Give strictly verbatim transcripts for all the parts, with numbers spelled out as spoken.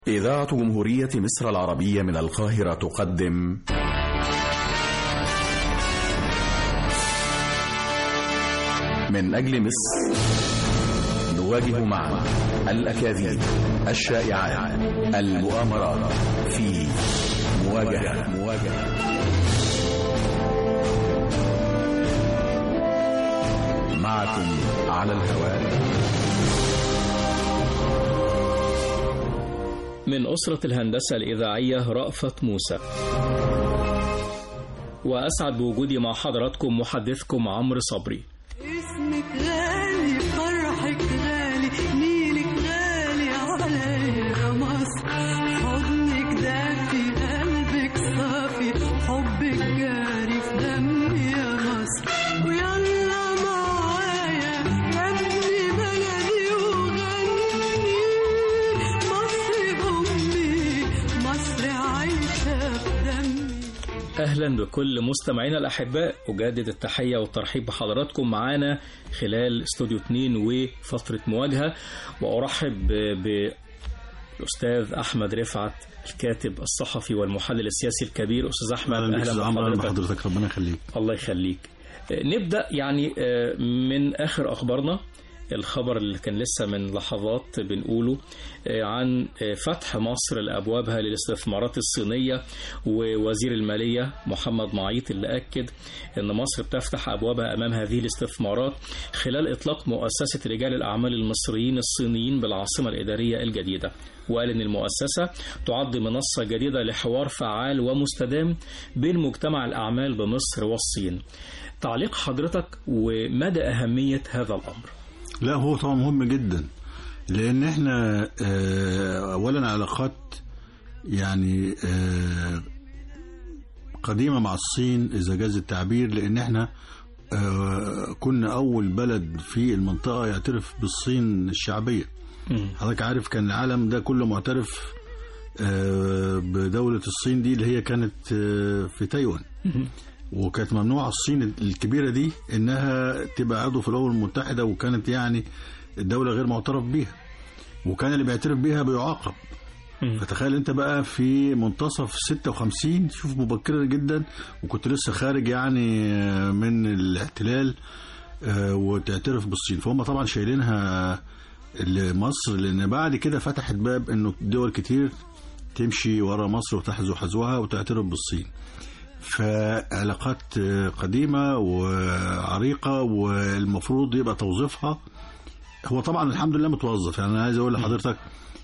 إذاعة جمهورية مصر العربية من القاهرة تقدم من أجل مصر، نواجه معا الأكاذيب، الشائعات، المؤامرات في مواجهة مواجهة معكم على الهواء من أسرة الهندسة الإذاعية رأفت موسى، وأسعد بوجودي مع حضراتكم محدثكم عمرو صبري. اسمك غالي، فرحك غالي، نيلك غالي عليا مصر، حضنك دافي، قلبك صافي، حبك جاري في دمي يا مصر، ويلا معايا يا ابني بلدي وغني، مصر أمي، مصر عايشة في دمي. أهلا بكل مستمعينا الأحباء، أجدد التحية والترحيب بحضراتكم معانا خلال استوديو اثنين وفترة مواجهة، وأرحب بالأستاذ أحمد رفعت الكاتب الصحفي والمحلل السياسي الكبير. أستاذ أحمد أهلا بحضرتك. ربنا يخليك. الله يخليك. نبدأ يعني من آخر أخبارنا، الخبر اللي كان لسه من لحظات بنقوله عن فتح مصر لأبوابها للاستثمارات الصينية، ووزير المالية محمد معيط اللي أكد أن مصر بتفتح أبوابها أمام هذه الاستثمارات خلال إطلاق مؤسسة رجال الأعمال المصريين الصينيين بالعاصمة الإدارية الجديدة، وقال أن المؤسسة تعد منصة جديدة لحوار فعال ومستدام بين مجتمع الأعمال بمصر والصين. تعليق حضرتك ومدى أهمية هذا الأمر؟ لا، هو طبعا مهم جدا، لان احنا اولا علاقات يعني قديمة مع الصين اذا جاز التعبير، لان احنا كنا اول بلد في المنطقة يعترف بالصين الشعبية. حضرتك عارف كان العالم ده كله معترف بدولة الصين دي اللي هي كانت في تايوان، وكانت ممنوعة الصين الكبيرة دي انها تبقى عضو في الامم المتحدة، وكانت يعني الدولة غير معترف بيها، وكان اللي بيعترف بيها بيعاقب. فتخيل انت بقى في منتصف ستة وخمسين، شوف مبكرة جدا، وكنت لسه خارج يعني من الاحتلال وتعترف بالصين. فهم طبعا شايلينها لمصر، لان بعد كده فتحت باب انه دول كتير تمشي ورا مصر وتحذو حذوها وتعترف بالصين. فعلاقات قديمة وعريقة، والمفروض يبقى توظيفها هو طبعا الحمد لله متوظف. يعني أنا عايز أقول لحضرتك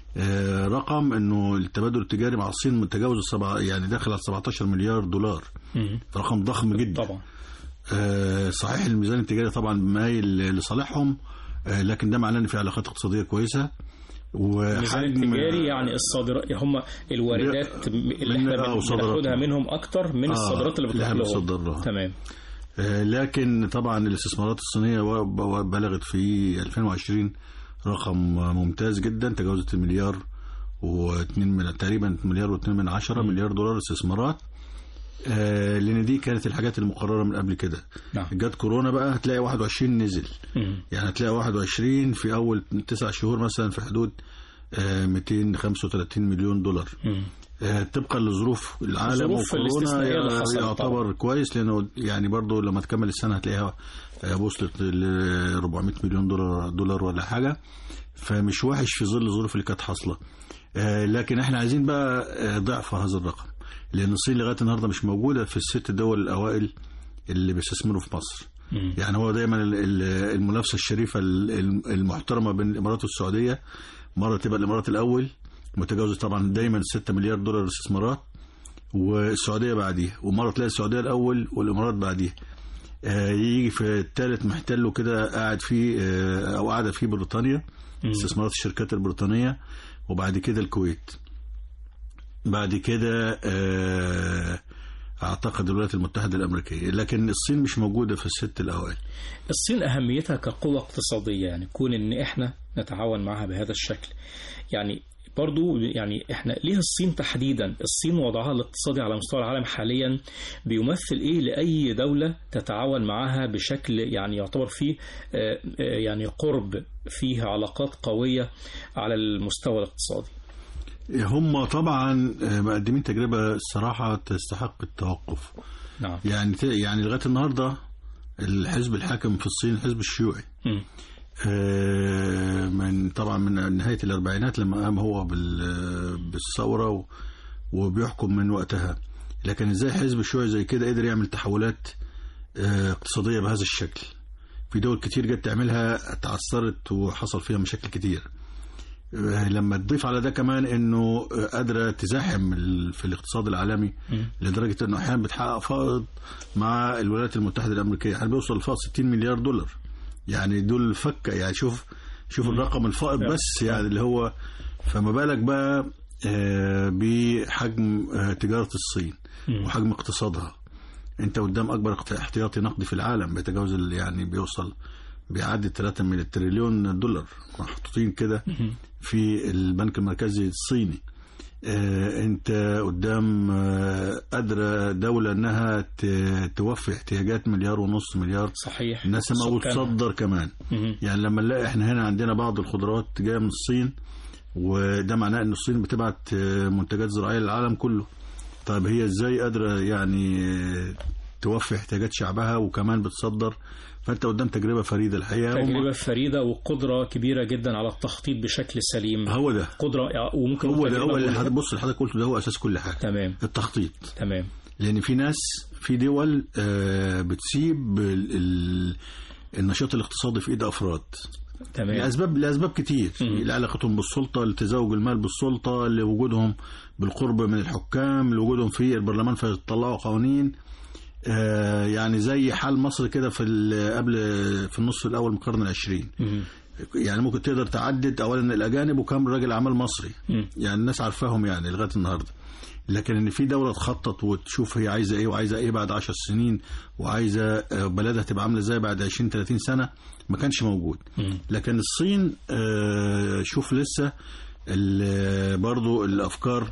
رقم إنه التبادل التجاري مع الصين متجاوز السبعة، يعني داخل على سبعتاشر مليار دولار، رقم ضخم جدا طبعا. صحيح الميزان التجاري طبعا مايل لصالحهم، لكن ده معناه إن في علاقات اقتصادية كويسة. الميزان التجاري يعني الصادرات، هم الواردات اللي احنا بناخدها منهم اكتر من الصادرات اللي بتطلعها. تمام. آه لكن طبعا الاستثمارات الصينيه بلغت في ألفين وعشرين رقم ممتاز جدا، تجاوزت المليار واثنين من تقريبا مليار واثنين من عشرة مليار دولار استثمارات. آه لان دي كانت الحاجات المقرره من قبل كده. نعم. جت كورونا بقى هتلاقي واحد وعشرين نزل. مم. يعني هتلاقي واحد وعشرين في اول تسع شهور مثلا في حدود آه مئتين وخمسة وثلاثين مليون دولار. آه طبقا لظروف العالم وكورونا يعتبر طبعا كويس، لانه يعني برضو لما تكمل السنه هتلاقيها آه وصلت ل أربعمئة مليون دولار دولار ولا حاجه، فمش وحش في ظل الظروف اللي كانت حاصله. آه لكن احنا عايزين بقى آه ضعف هذا الرقم، لأن الصين لغاية النهاردة مش موجودة في الست دول الأوائل اللي بيستثمروا في مصر. مم. يعني هو دايما المنافسة الشريفة المحترمة بين الإمارات والسعودية، مرة تبقى الإمارات الأول متجاوزة طبعا دايما ستة مليار دولار استثمارات، والسعودية بعديها، ومرة تلاقي السعودية الأول والإمارات بعديها. آه يجي في الثالث محتله كده قاعد فيه آه أو قاعدة فيه بريطانيا، استثمارات الشركات البريطانية، وبعد كده الكويت، بعد كده اعتقد الولايات المتحدة الامريكية، لكن الصين مش موجودة في الست الاوائل. الصين اهميتها كقوة اقتصادية، يعني كون ان احنا نتعاون معها بهذا الشكل، يعني برضو يعني احنا ليه الصين تحديدا؟ الصين وضعها الاقتصادي على مستوى العالم حاليا بيمثل ايه لأي دولة تتعاون معها بشكل يعني يعتبر فيه يعني قرب، فيه علاقات قوية على المستوى الاقتصادي؟ هم طبعا مقدمين تجربة الصراحة تستحق التوقف. نعم. يعني يعني لغاية النهاردة الحزب الحاكم في الصين الحزب الشيوعي م. من طبعا من نهاية الأربعينات لما قام هو بالثورة وبيحكم من وقتها. لكن ازاي حزب الشيوعي زي كده قدر يعمل تحولات اقتصادية بهذا الشكل؟ في دول كتير جت تعملها تعثرت وحصل فيها مشاكل كتير. لما تضيف على ده كمان انه قادرة تزاحم في الاقتصاد العالمي م. لدرجة انه احيانا بتحقق فائض مع الولايات المتحدة الامريكية، يعني بيوصل لفائض ستين مليار دولار. يعني دول فكة، يعني شوف شوف الرقم الفائض بس، يعني اللي هو فما بالك بقى بحجم تجارة الصين وحجم اقتصادها. انت قدام اكبر احتياطي نقدي في العالم بيتجاوز يعني بيوصل بيعدي ثلاثة من التريليون دولار محطوطين كده في البنك المركزي الصيني. اه انت قدام اه قادرة دولة انها توفي احتياجات مليار ونص مليار صحيح الناس ما وتصدر كمان. يعني لما نلاقي احنا هنا عندنا بعض الخضروات جاية من الصين، وده معناه ان الصين بتبعت منتجات زراعية للعالم كله. طيب هي ازاي قادرة يعني توفي احتياجات شعبها وكمان بتصدر؟ فانت قدام تجربة فريدة الحقيقة، تجربة فريدة وقدرة كبيرة جدا على التخطيط بشكل سليم. هو ده قدرة وممكن هو ده هو اللي هتبص لحضرتك قلته، ده هو اساس كل حاجة. تمام. التخطيط. تمام. لان في ناس في دول بتسيب النشاط الاقتصادي في ايد افراد. تمام. لاسباب لاسباب كتير، لعلاقتهم بالسلطة، لتزاوج المال بالسلطة، لوجودهم بالقرب من الحكام، لوجودهم في البرلمان فيطلعوا قوانين. آه يعني زي حال مصر كده في قبل في النصف الاول من القرن العشرين. يعني ممكن تقدر تعدد اولا الاجانب وكم راجل اعمال مصري، يعني الناس عارفاهم يعني لغايه النهارده. لكن ان في دوله تخطط وتشوف هي عايزه ايه وعايزه ايه بعد عشر سنين وعايزه بلدها تبقى عامله ازاي بعد عشرين ثلاثين سنه، ما كانش موجود. لكن الصين آه شوف لسه برضو الافكار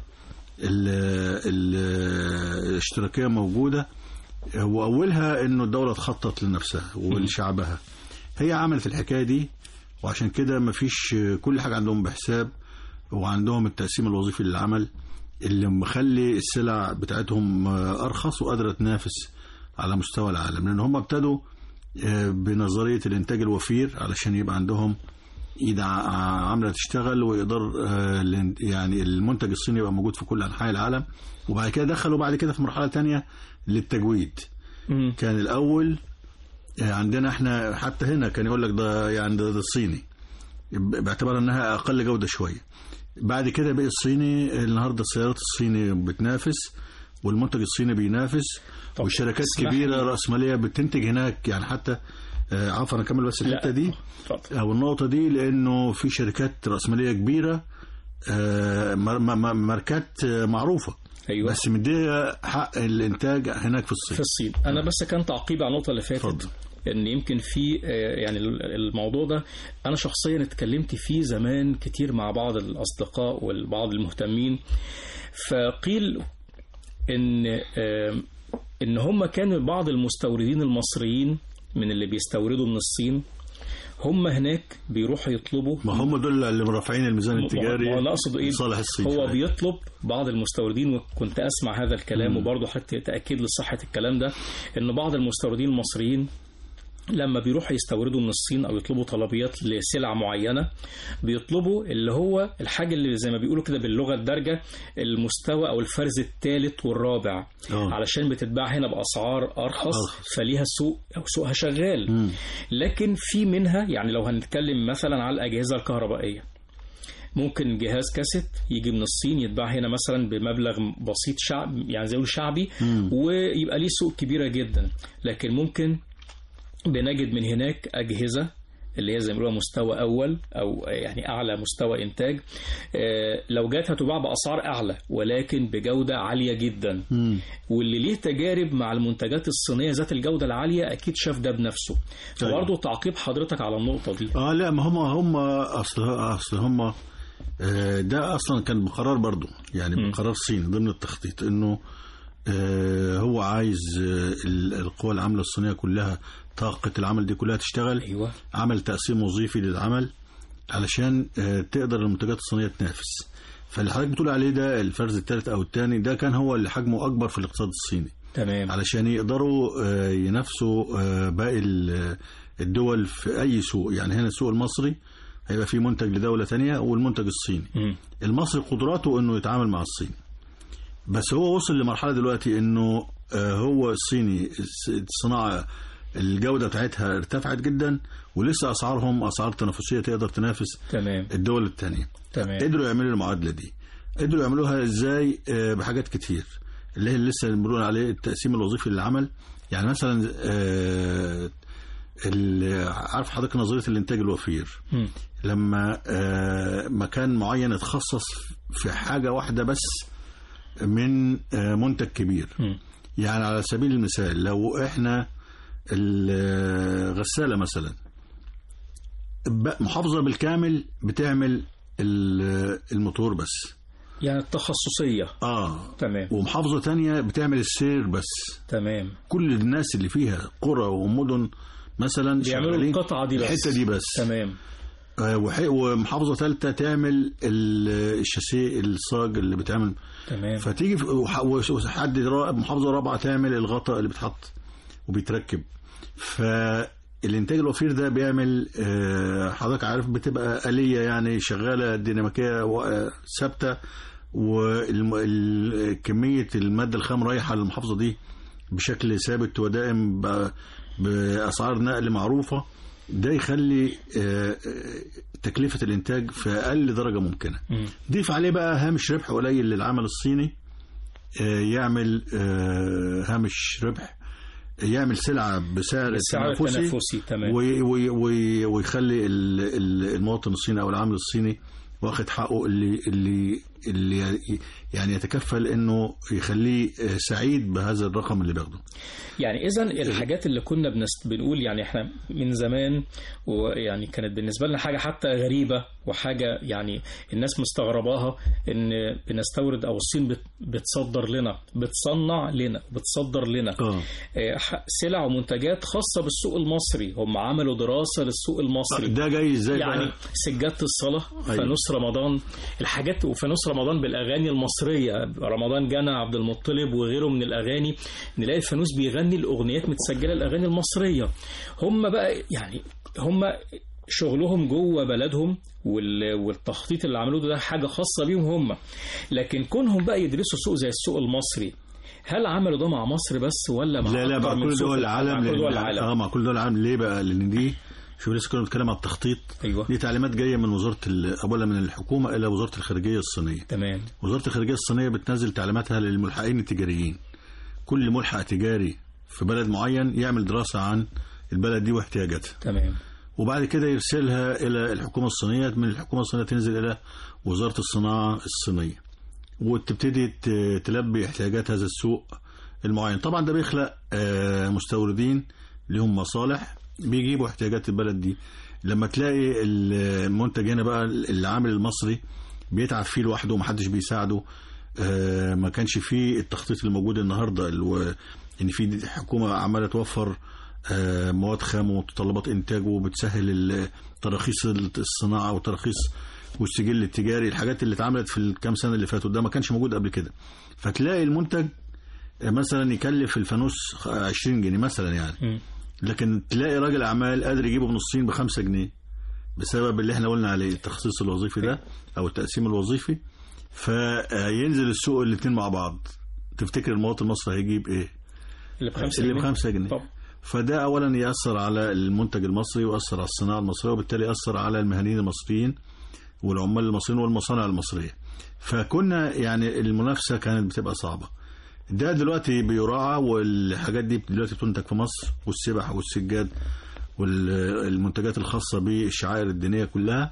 الاشتراكيه موجوده، واولها انه الدوله تخطط لنفسها ولشعبها. هي عملت الحكايه دي، وعشان كده ما فيش كل حاجه عندهم بحساب، وعندهم التقسيم الوظيفي للعمل اللي مخلي السلع بتاعتهم ارخص وقادره تنافس على مستوى العالم. لان هم ابتدوا بنظريه الانتاج الوفير علشان يبقى عندهم ايد عامله تشتغل ويقدر يعني المنتج الصيني يبقى موجود في كل انحاء العالم. وبعد كده دخلوا بعد كده في مرحله تانية للتجويد. مم. كان الاول عندنا احنا حتى هنا كان يقول لك ده يعني ده, ده الصيني باعتبار انها اقل جوده شويه. بعد كده بقى الصيني النهارده السيارات الصيني بتنافس والمنتج الصيني بينافس، والشركات كبيره راسماليه بتنتج هناك. يعني حتى آه عفوا انا اكمل بس الحته دي او النقطه دي، لانه في شركات راسماليه كبيره آه ماركات معروفه. أيوة. بس مديها حق الانتاج هناك في الصين. في الصين. انا بس كان تعقيب على النقطه اللي فاتت. فضل. ان يمكن في يعني الموضوع ده انا شخصيا اتكلمت فيه زمان كتير مع بعض الاصدقاء والبعض المهتمين، فقيل ان ان هم كانوا بعض المستوردين المصريين من اللي بيستوردوا من الصين هم هناك بيروحوا يطلبوا. ما هم دول اللي مرافعين الميزان التجاري. ما انا اقصد ايه؟ صالح الصين. هو بيطلب بعض المستوردين، وكنت اسمع هذا الكلام وبرضه حتى تاكيد لصحه الكلام ده، ان بعض المستوردين المصريين لما بيروحوا يستوردوا من الصين او يطلبوا طلبيات لسلع معينه بيطلبوا اللي هو الحاجه اللي زي ما بيقولوا كده باللغه الدارجه المستوى او الفرز الثالث والرابع. أوه. علشان بتتباع هنا باسعار ارخص أوه. فليها سوق او سوقها شغال. م. لكن في منها يعني لو هنتكلم مثلا على الاجهزه الكهربائيه، ممكن جهاز كاسيت يجي من الصين يتباع هنا مثلا بمبلغ بسيط شعب يعني زي شعبي م. ويبقى ليه سوق كبيره جدا. لكن ممكن بنجد من هناك أجهزة اللي هي زي ما بيقولوا مستوى أول أو يعني أعلى مستوى إنتاج، لو جات هتباع بأسعار أعلى ولكن بجودة عالية جدا. م. واللي ليه تجارب مع المنتجات الصينية ذات الجودة العالية أكيد شاف ده بنفسه. فبرضه تعقيب حضرتك على النقطة دي. آه لا ما هم هم أصل أصل هم ده أصلا كان بقرار برضه يعني بقرار صيني ضمن التخطيط، إنه هو عايز القوى العاملة الصينية كلها طاقة العمل دي كلها تشتغل. أيوة. عمل تقسيم وظيفي للعمل علشان تقدر المنتجات الصينية تنافس. فاللي حضرتك بتقول عليه ده الفرز الثالث او الثاني ده كان هو اللي حجمه اكبر في الاقتصاد الصيني. تمام. علشان يقدروا ينافسوا باقي الدول في اي سوق. يعني هنا السوق المصري هيبقى فيه منتج لدولة تانية والمنتج الصيني. م. المصري قدراته انه يتعامل مع الصيني، بس هو وصل لمرحلة دلوقتي انه هو الصيني الصناعة الجودة بتاعتها ارتفعت جدا، ولسه اسعارهم اسعار تنافسية تقدر تنافس تمام. الدول التانية. تمام. قدروا يعملوا المعادلة دي. قدروا يعملوها ازاي؟ بحاجات كتير اللي هي لسه بنقول عليه التقسيم الوظيفي للعمل. يعني مثلا عارف حضرتك نظرية الانتاج الوفير. م. لما مكان معين يتخصص في حاجة واحدة بس من منتج كبير. م. يعني على سبيل المثال لو احنا الغسالة مثلا محافظة بالكامل بتعمل الموتور بس، يعني التخصصية. اه تمام. ومحافظة تانية بتعمل السير بس. تمام. كل الناس اللي فيها قرى ومدن مثلا بيعملوا القطعة دي بس، الحتة دي بس. تمام. آه ومحافظة ثالثة تعمل الشاسيه الصاج اللي بتعمل. تمام. فتيجي وحد محافظة رابعة تعمل الغطاء اللي بتحط وبيتركب. فالانتاج الوفير ده بيعمل آه حضرتك عارف بتبقى آلية يعني شغالة ديناميكية ثابتة، وكمية المادة الخام رايحة للمحافظة دي بشكل ثابت ودائم بأسعار نقل معروفة. ده يخلي تكلفة الإنتاج في أقل درجة ممكنة. م. ضيف عليه بقى هامش ربح قليل للعمل الصيني، يعمل هامش ربح، يعمل سلعة بسعر تنافسي. تمام. ويخلي المواطن الصيني أو العامل الصيني واخد حقه اللي اللي اللي يعني يتكفل انه يخليه سعيد بهذا الرقم اللي بياخده. يعني اذا الحاجات اللي كنا بنست... بنقول يعني احنا من زمان، ويعني كانت بالنسبه لنا حاجه حتى غريبه وحاجه يعني الناس مستغرباها، ان بنستورد او الصين بت... بتصدر لنا، بتصنع لنا، بتصدر لنا آه. سلع ومنتجات خاصه بالسوق المصري. هم عملوا دراسه للسوق المصري. ده جاي ازاي يعني سجادة الصلاه، أيوة. فانوس رمضان، الحاجات، وفانوس رمضان بالاغاني المصريه، رمضان جانا، عبد المطلب وغيره من الاغاني، نلاقي الفانوس بيغني الاغنيات متسجله الاغاني المصريه. هم بقى يعني هم شغلهم جوه بلدهم، والتخطيط اللي عملوه ده حاجه خاصه بيهم هم. لكن كونهم بقى يدرسوا سوق زي السوق المصري، هل عملوا ده مع مصر بس ولا مع لا لا مع كل دول العالم؟ مع كل دول العالم. اه مع كل دول العالم. ليه بقى؟ لان دي شو لسه كنا بنتكلم على التخطيط. أيوة. دي تعليمات جايه من وزاره اولا من الحكومه الى وزاره الخارجيه الصينيه. تمام. وزاره الخارجيه الصينيه بتنزل تعليماتها للملحقين التجاريين. كل ملحق تجاري في بلد معين يعمل دراسه عن البلد دي واحتياجاتها. تمام. وبعد كده يرسلها الى الحكومه الصينيه، من الحكومه الصينيه تنزل الى وزاره الصناعه الصينيه، وتبتدي تلبي احتياجات هذا السوق المعين. طبعا ده بيخلق مستوردين لهم مصالح بيجيبوا احتياجات البلد دي. لما تلاقي المنتج هنا بقى العامل المصري بيتعب فيه لوحده ومحدش بيساعده، ما كانش فيه التخطيط اللي موجود النهارده، ان في حكومه عماله توفر مواد خام ومتطلبات انتاج وبتسهل تراخيص الصناعه وتراخيص والسجل التجاري. الحاجات اللي اتعملت في الكام سنه اللي فاتوا ده ما كانش موجود قبل كده. فتلاقي المنتج مثلا يكلف الفانوس عشرين جنيه مثلا يعني، لكن تلاقي راجل اعمال قادر يجيبه من الصين بخمسة جنيه بسبب اللي احنا قلنا عليه التخصيص الوظيفي ده او التقسيم الوظيفي. فينزل السوق الاثنين مع بعض. تفتكر المواطن المصري هيجيب ايه؟ اللي بخمسة اللي جنيه, بخمسة جنيه. طب. فده اولا ياثر على المنتج المصري ويأثر على الصناعه المصريه، وبالتالي يأثر على المهنيين المصريين والعمال المصريين والمصانع المصريه. فكنا يعني المنافسه كانت بتبقى صعبه. ده دلوقتي بيراعى، والحاجات دي دلوقتي بتنتج في مصر، والسبح والسجاد والمنتجات الخاصة بالشعائر الدينية كلها.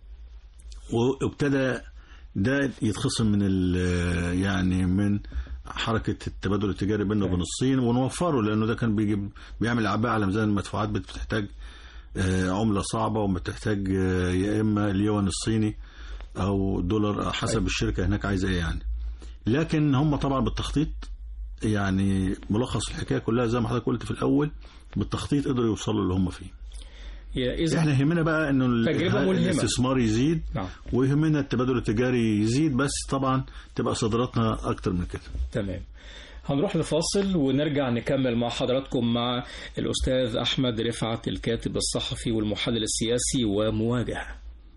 وابتدى ده يتخصم من يعني من حركة التبادل التجاري بيننا وبين الصين ونوفره، لأنه ده كان بيجيب بيعمل عباءة على ميزان المدفوعات، بتحتاج عملة صعبة وبتحتاج يا إما اليوان الصيني أو دولار حسب الشركة هناك عايزة إيه يعني. لكن هم طبعا بالتخطيط، يعني ملخص الحكاية كلها زي ما حضرتك قلت في الأول، بالتخطيط قدروا يوصلوا اللي هم فيه. إذا احنا يهمنا بقى انه تجربة ملهمة. الاستثمار يزيد. نعم. ويهمنا التبادل التجاري يزيد، بس طبعا تبقى صادراتنا اكتر من كده. تمام. هنروح لفاصل ونرجع نكمل مع حضراتكم مع الأستاذ أحمد رفعت الكاتب الصحفي والمحلل السياسي ومواجهة.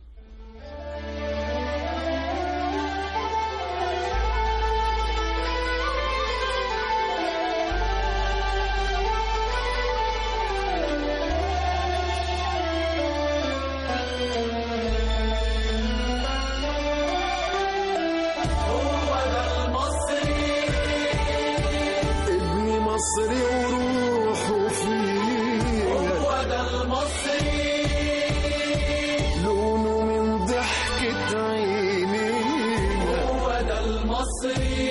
مصري وروحه فيه، هو ده المصري، لونه من ضحكة عينينا، هو ده المصري،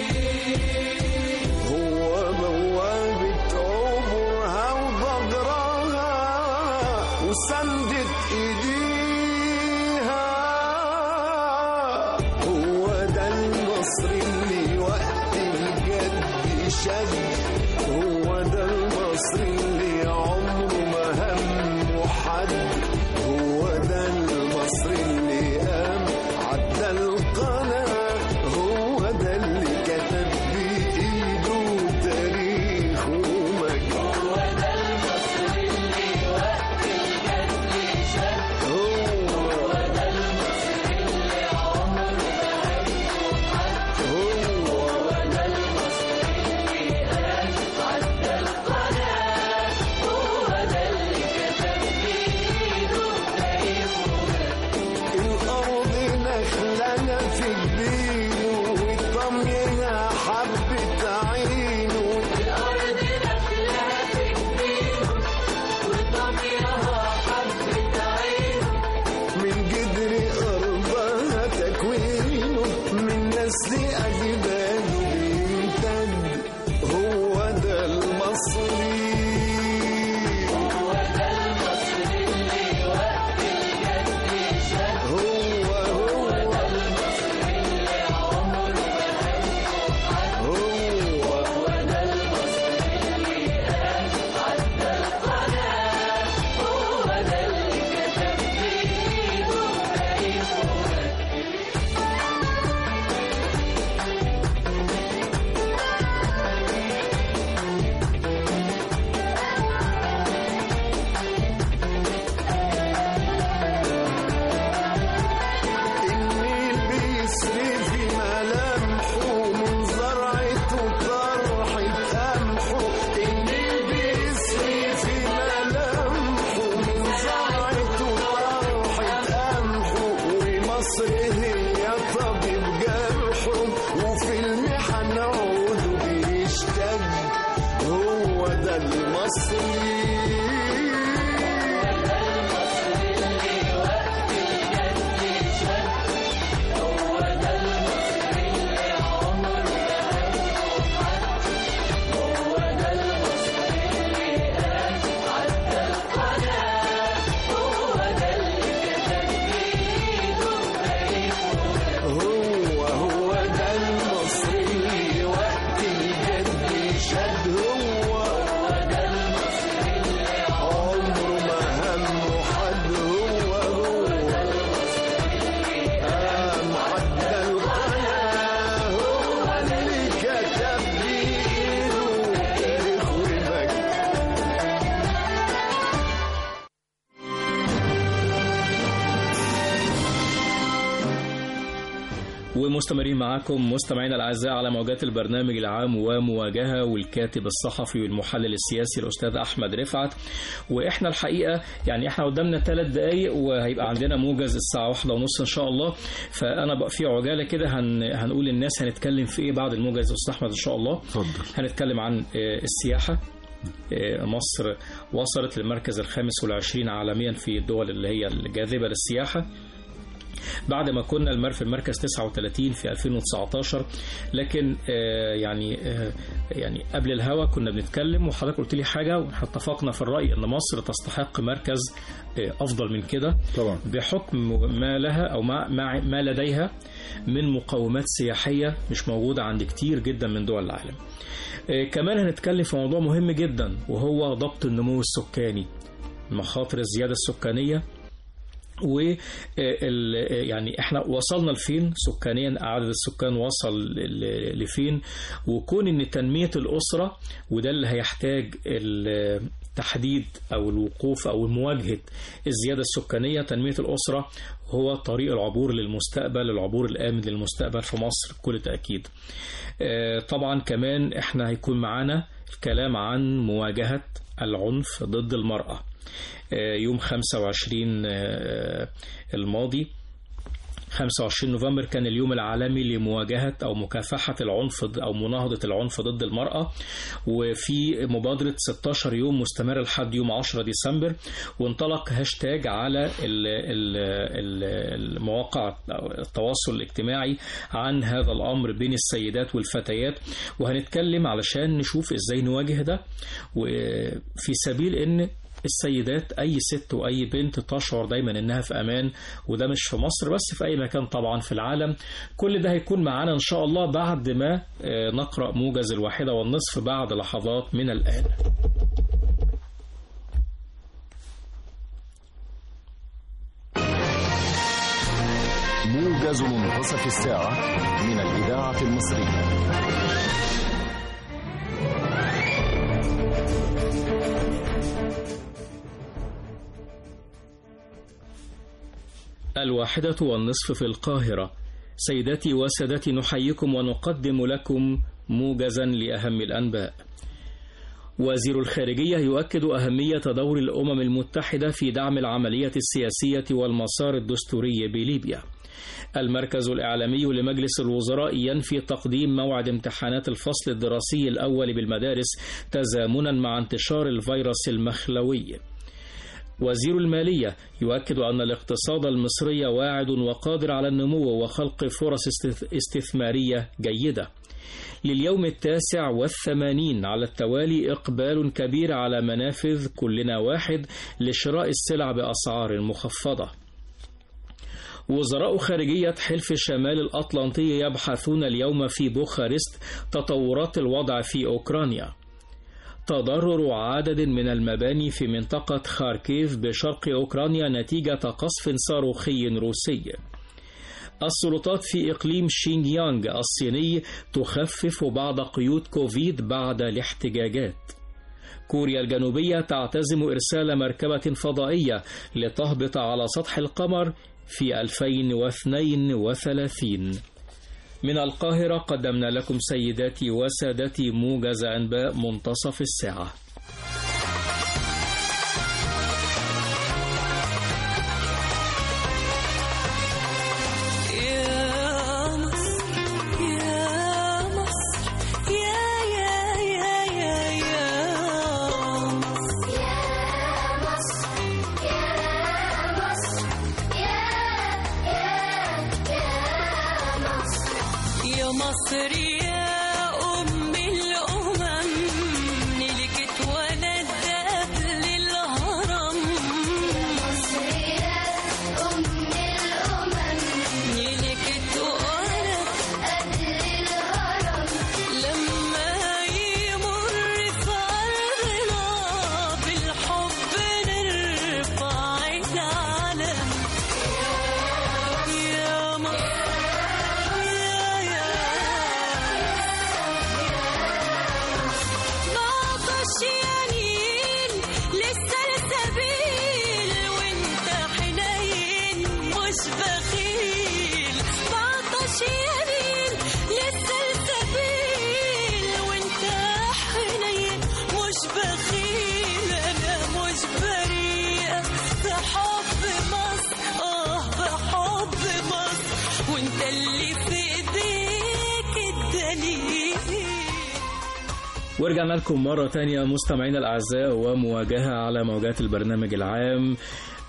هو بوابة عمرها وضجرها وسندت ايديها، هو ده المصري اللي وقت الجد شد، هو ده المصري اللي عمره ما همه حد، هو ده المصري اللي قام عدى القناة، هو ده اللي كتب بإيده تاريخ ومجد، هو ده المصري اللي وقت الجد شد، هو ده المصري اللي عمره ما همه حد، هو ده المصري اللي قام عدى القناة، هو ده اللي كتب بإيده تاريخ ومجد. الأرض نخلنا في جبينه وطميها حبة عينه، الأرض نخلنا في جبينه وطميها حبة عينه، من جدر أرضها تكوينه، من نسل أجداده بيمتد، هو ده المصري، هو ده المصري اللي وقت الجد شد، هو هو ده المصري اللي عمره ما همه حد، هو هو ده المصري اللي قام عدى القناة، هو ده اللي كتب بإيده تاريخ ومجد. النيل بيسري في ملامحه من زرعته طرحة قمحه، النيل بيسري في ملامحه من زرعته طرحة قمحه، ومصر هي طبيب جرحه، وفي المحن عوده بيشتد، هو ده المصري، هو هو ده المصري اللي وقت الجد شد، هو هو ده المصري اللي عمره ما همه حد، هو هو ده المصري اللي قام عدى القناة، هو اللي كتب بإيده تاريخ ومجد. ومستمرين معاكم مستمعينا الأعزاء على موجات البرنامج العام ومواجهة، والكاتب الصحفي والمحلل السياسي الأستاذ أحمد رفعت. وإحنا الحقيقة يعني إحنا قدامنا ثلاث دقايق وهيبقى عندنا موجز الساعة واحدة ونص إن شاء الله، فأنا بقى في عجالة كده هن هنقول للناس هنتكلم في إيه بعد الموجز أستاذ أحمد إن شاء الله. اتفضل. هنتكلم عن السياحة. مصر وصلت للمركز الخامس والعشرين عالميا في الدول اللي هي الجاذبة للسياحة، بعد ما كنا في المركز تسعة وثلاثين في ألفين وتسعة عشر. لكن يعني يعني قبل الهوا كنا بنتكلم وحضرتك قلت لي حاجة واتفقنا في الرأي أن مصر تستحق مركز أفضل من كده طبعا بحكم ما لها أو ما, ما لديها من مقومات سياحية مش موجودة عند كتير جدا من دول العالم. كمان هنتكلم في موضوع مهم جدا وهو ضبط النمو السكاني. مخاطر الزيادة السكانية، و يعني احنا وصلنا لفين سكانيا، عدد السكان وصل لفين، وكون ان تنمية الأسرة وده اللي هيحتاج التحديد او الوقوف او مواجهة الزيادة السكانية. تنمية الأسرة هو طريق العبور للمستقبل، العبور الآمن للمستقبل في مصر بكل تأكيد. طبعا كمان احنا هيكون معانا الكلام عن مواجهة العنف ضد المرأة. يوم خمسة وعشرين الماضي خمسة وعشرين نوفمبر كان اليوم العالمي لمواجهة أو مكافحة العنف أو مناهضة العنف ضد المرأة، وفي مبادرة ستة عشر يوم مستمرة لحد يوم عشرة ديسمبر، وانطلق هاشتاج على المواقع التواصل الاجتماعي عن هذا الأمر بين السيدات والفتيات، وهنتكلم علشان نشوف إزاي نواجه ده، وفي سبيل إن السيدات أي ست وأي بنت تشعر دايما إنها في أمان، وده مش في مصر بس، في أي مكان طبعا في العالم. كل ده هيكون معانا إن شاء الله بعد ما نقرأ موجز الواحدة والنصف بعد لحظات من الآن. موجز منتصف الساعة من الإذاعة المصرية. الواحدة والنصف في القاهرة. سيداتي وسادتي، نحييكم ونقدم لكم موجزا لأهم الأنباء. وزير الخارجية يؤكد أهمية دور الأمم المتحدة في دعم العملية السياسية والمسار الدستوري بليبيا. المركز الإعلامي لمجلس الوزراء ينفي تقديم موعد امتحانات الفصل الدراسي الأول بالمدارس تزامنا مع انتشار الفيروس المخلوي. وزير المالية يؤكد أن الاقتصاد المصري واعد وقادر على النمو وخلق فرص استثمارية جيدة. لليوم التاسع والثمانين على التوالي إقبال كبير على منافذ كلنا واحد لشراء السلع بأسعار مخفضة. وزراء خارجية حلف شمال الأطلنطي يبحثون اليوم في بوخارست تطورات الوضع في أوكرانيا. تضرر عدد من المباني في منطقة خاركيف بشرق أوكرانيا نتيجة قصف صاروخي روسي. السلطات في إقليم شينجيانغ الصيني تخفف بعض قيود كوفيد بعد الاحتجاجات. كوريا الجنوبية تعتزم إرسال مركبة فضائية لتهبط على سطح القمر في ألفين واثنين وثلاثين. من القاهرة قدمنا لكم سيداتي وسادتي موجز أنباء منتصف الساعة. ورجعنا لكم مرة تانية مستمعينا الأعزاء ومواجهة على موجات البرنامج العام.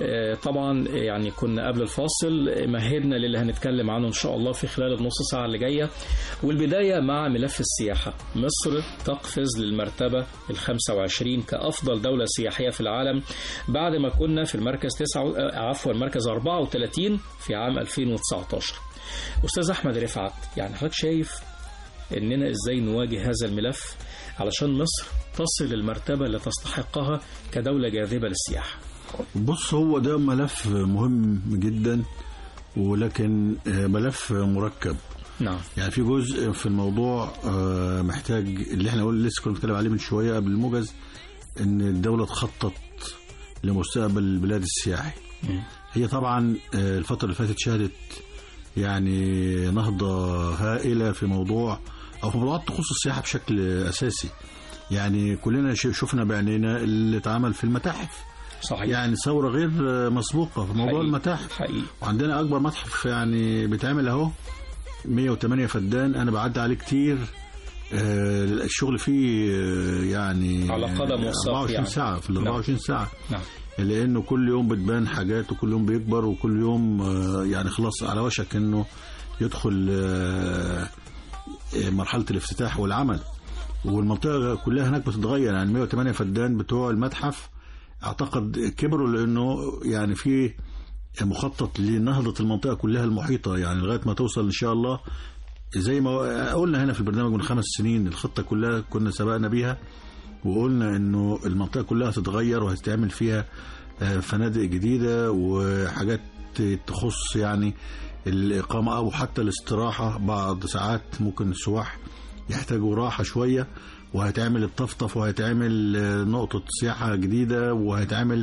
طبعا يعني كنا قبل الفاصل مهدنا للي هنتكلم عنه إن شاء الله في خلال النص ساعة اللي جاية، والبداية مع ملف السياحة. مصر تقفز للمرتبة الخمسة وعشرين كأفضل دولة سياحية في العالم بعد ما كنا في المركز تسعة عفوا المركز أربعة وثلاثين في عام ألفين وتسعة عشر. أستاذ أحمد رفعت، يعني حضرتك شايف إننا إزاي نواجه هذا الملف علشان مصر تصل للمرتبة اللي تستحقها كدولة جاذبة للسياحة؟ بص، هو ده ملف مهم جدا، ولكن ملف مركب. نعم. يعني في جزء في الموضوع محتاج، اللي احنا قلنا لسه كنا بنتكلم عليه من شويه قبل الموجز، ان الدوله تخطط لمستقبل البلاد السياحي. م. هي طبعا الفتره اللي فاتت شهدت يعني نهضه هائله في موضوع او في موضوعات تخص السياحه بشكل اساسي. يعني كلنا شفنا بعينينا اللي اتعمل في المتاحف. صحيح. يعني ثوره غير مسبوقه في موضوع حقيقي. المتاحف حقيقي. وعندنا اكبر متحف يعني بيتعمل اهو مية وتمانية فدان، انا بعدي عليه كتير. آه الشغل فيه آه يعني على قدم وساق أربعة وعشرين يعني. ساعه في ال أربعة وعشرين نعم. ساعه. نعم. لانه كل يوم بتبان حاجات، وكل يوم بيكبر، وكل يوم آه يعني خلاص على وشك انه يدخل آه مرحله الافتتاح والعمل. والمنطقه كلها هناك بتتغير. يعني مية وتمانية فدان بتوع المتحف اعتقد كبروا، لانه يعني في مخطط لنهضه المنطقه كلها المحيطه، يعني لغايه ما توصل ان شاء الله زي ما قلنا هنا في البرنامج من خمس سنين. الخطه كلها كنا سبقنا بيها، وقلنا انه المنطقه كلها هتتغير وهتتعمل فيها فنادق جديده وحاجات تخص يعني الاقامه او حتى الاستراحه. بعض ساعات ممكن السواح يحتاجوا راحه شويه، وهتعمل الطفطف، وهتعمل نقطه سياحه جديده، وهتعمل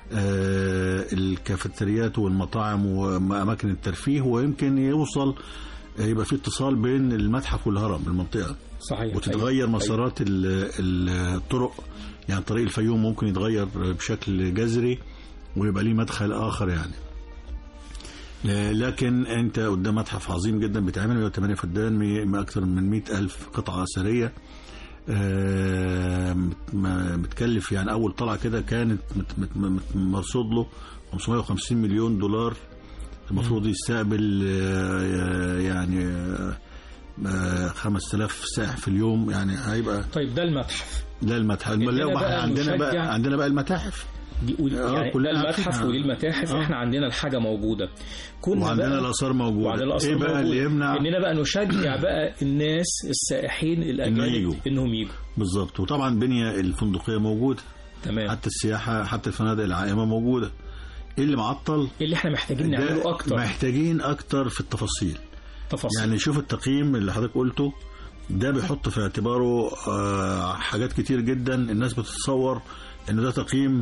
الكافيتريات والمطاعم واماكن الترفيه، ويمكن يوصل يبقى في اتصال بين المتحف والهرم المنطقه. صحيح. وتتغير أيوة. مسارات الطرق. يعني طريق الفيوم ممكن يتغير بشكل جذري ويبقى ليه مدخل اخر يعني. لكن انت قدام متحف عظيم جدا بيتعمل مية وتمانية فدان، اكثر من مئة ألف قطعه اثريه. متكلف يعني اول طلعه كده كانت مرصود له خمسمائة وخمسين مليون دولار. المفروض يستقبل يعني خمسة آلاف سائح في اليوم. يعني هيبقى طيب ده المتحف. ده المتحف. بقى عندنا بقى عندنا بقى المتاحف. دي يعني ده المتحف ودي المتاحف. آه. احنا عندنا الحاجه موجوده، كنا وعندنا الاثار موجوده. ايه بقى اللي يمنع اننا بقى نشجع بقى الناس السائحين الاجانب انهم يجوا؟ بالظبط. وطبعا البنيه الفندقيه موجوده. تمام. حتى السياحه، حتى الفنادق العائمه موجوده. ايه اللي معطل؟ ايه اللي احنا محتاجين نعمله اكتر؟ محتاجين اكتر في التفاصيل. تفاصيل. يعني شوف التقييم اللي حضرتك قلته ده بيحط في اعتباره آه حاجات كتير جدا. الناس بتتصور انه ده تقييم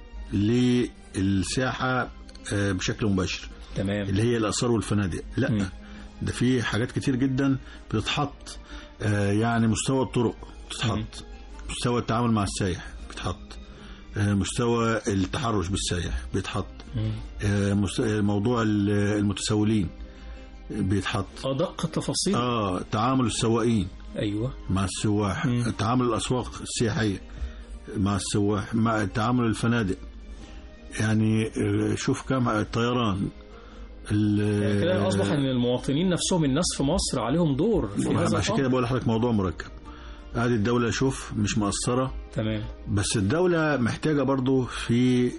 للسياحه آه بشكل مباشر. تمام. اللي هي الاثار والفنادق. لا م. ده في حاجات كتير جدا بتتحط. آه يعني مستوى الطرق بتتحط، م. مستوى التعامل مع السائح بتتحط، آه مستوى التحرش بالسائح بيتحط، آه موضوع المتسولين بيتحط، ادق التفاصيل. اه تعامل السواقين ايوه مع السواح، م. تعامل الاسواق السياحيه مع السواح، مع تعامل الفنادق. يعني شوف كم الطيران. يعني كده اصبح ان المواطنين نفسهم، الناس في مصر عليهم دور في هذا. عشان كده بقول لحضرتك موضوع مركب. هذه الدولة شوف مش مقصرة. تمام. بس الدولة محتاجة برضو في